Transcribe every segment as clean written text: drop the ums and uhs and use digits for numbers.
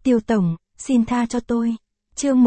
Tiêu Tổng, xin tha cho tôi. Chương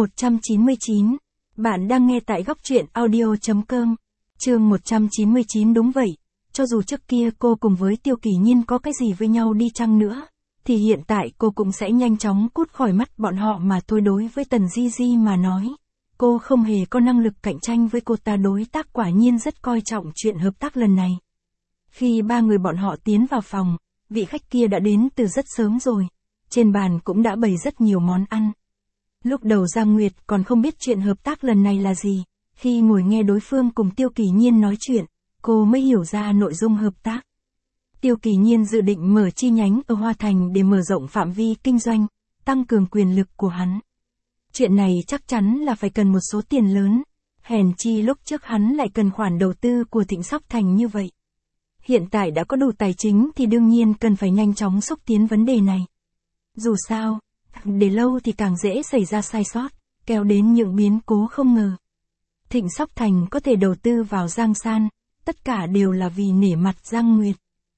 199. Bạn đang nghe tại góc truyện audio.com. Chương 199. Đúng vậy. Cho dù trước kia cô cùng với Tiêu Kỳ Nhiên có cái gì với nhau đi chăng nữa, thì hiện tại cô cũng sẽ nhanh chóng cút khỏi mắt bọn họ mà thôi. Đối với Tần Di Di mà nói, cô không hề có năng lực cạnh tranh với cô ta. Đối tác quả nhiên rất coi trọng chuyện hợp tác lần này. Khi ba người bọn họ tiến vào phòng, vị khách kia đã đến từ rất sớm rồi. Trên bàn cũng đã bày rất nhiều món ăn. Lúc đầu Giang Nguyệt còn không biết chuyện hợp tác lần này là gì. Khi ngồi nghe đối phương cùng Tiêu Kỳ Nhiên nói chuyện, cô mới hiểu ra nội dung hợp tác. Tiêu Kỳ Nhiên dự định mở chi nhánh ở Hoa Thành để mở rộng phạm vi kinh doanh, tăng cường quyền lực của hắn. Chuyện này chắc chắn là phải cần một số tiền lớn. Hèn chi lúc trước hắn lại cần khoản đầu tư của Thịnh Sóc Thành như vậy. Hiện tại đã có đủ tài chính thì đương nhiên cần phải nhanh chóng xúc tiến vấn đề này. Dù sao, để lâu thì càng dễ xảy ra sai sót, kéo đến những biến cố không ngờ. Thịnh Sóc Thành có thể đầu tư vào Giang San, tất cả đều là vì nể mặt Giang Nguyệt.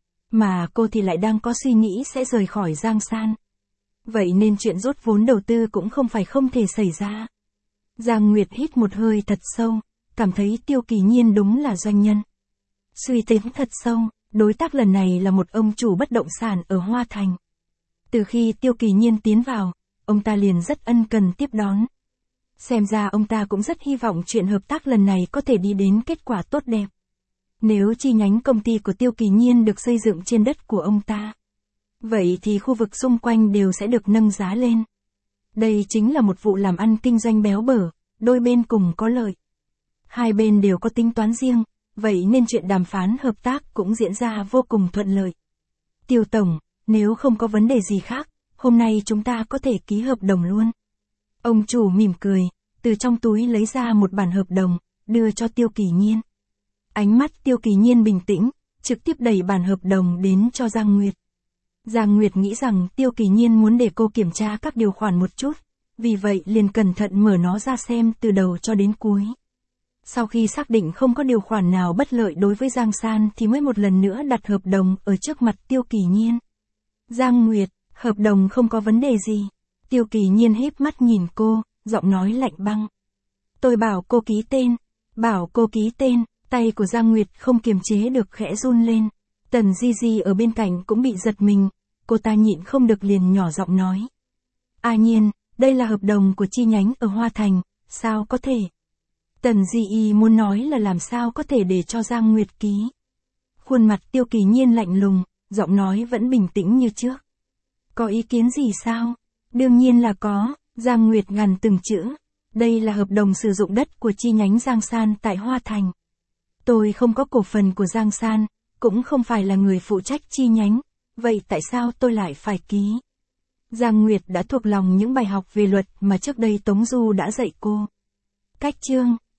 Mà cô thì lại đang có suy nghĩ sẽ rời khỏi Giang San. Vậy nên chuyện rút vốn đầu tư cũng không phải không thể xảy ra. Giang Nguyệt hít một hơi thật sâu, cảm thấy Tiêu Kỳ Nhiên đúng là doanh nhân. Suy tính thật sâu, đối tác lần này là một ông chủ bất động sản ở Hoa Thành. Từ khi Tiêu Kỳ Nhiên tiến vào, ông ta liền rất ân cần tiếp đón. Xem ra ông ta cũng rất hy vọng chuyện hợp tác lần này có thể đi đến kết quả tốt đẹp. Nếu chi nhánh công ty của Tiêu Kỳ Nhiên được xây dựng trên đất của ông ta, vậy thì khu vực xung quanh đều sẽ được nâng giá lên. Đây chính là một vụ làm ăn kinh doanh béo bở, đôi bên cùng có lợi. Hai bên đều có tính toán riêng, vậy nên chuyện đàm phán hợp tác cũng diễn ra vô cùng thuận lợi. Tiêu Tổng, nếu không có vấn đề gì khác, hôm nay chúng ta có thể ký hợp đồng luôn. Ông chủ mỉm cười, từ trong túi lấy ra một bản hợp đồng, đưa cho Tiêu Kỳ Nhiên. Ánh mắt Tiêu Kỳ Nhiên bình tĩnh, trực tiếp đẩy bản hợp đồng đến cho Giang Nguyệt. Giang Nguyệt nghĩ rằng Tiêu Kỳ Nhiên muốn để cô kiểm tra các điều khoản một chút, vì vậy liền cẩn thận mở nó ra xem từ đầu cho đến cuối. Sau khi xác định không có điều khoản nào bất lợi đối với Giang San thì mới một lần nữa đặt hợp đồng ở trước mặt Tiêu Kỳ Nhiên. Giang Nguyệt, hợp đồng không có vấn đề gì. Tiêu Kỳ Nhiên híp mắt nhìn cô, giọng nói lạnh băng. Tôi bảo cô ký tên. Bảo cô ký tên, tay của Giang Nguyệt không kiềm chế được khẽ run lên. Tần Di Di ở bên cạnh cũng bị giật mình, cô ta nhịn không được liền nhỏ giọng nói. A Nhiên, đây là hợp đồng của chi nhánh ở Hoa Thành, sao có thể? Tần Di Y muốn nói là làm sao có thể để cho Giang Nguyệt ký. Khuôn mặt Tiêu Kỳ Nhiên lạnh lùng, giọng nói vẫn bình tĩnh như trước. Có ý kiến gì sao? Đương nhiên là có, Giang Nguyệt gằn từng chữ. Đây là hợp đồng sử dụng đất của chi nhánh Giang San tại Hoa Thành. Tôi không có cổ phần của Giang San, cũng không phải là người phụ trách chi nhánh, vậy tại sao tôi lại phải ký? Giang Nguyệt đã thuộc lòng những bài học về luật mà trước đây Tống Du đã dạy cô. Cách chương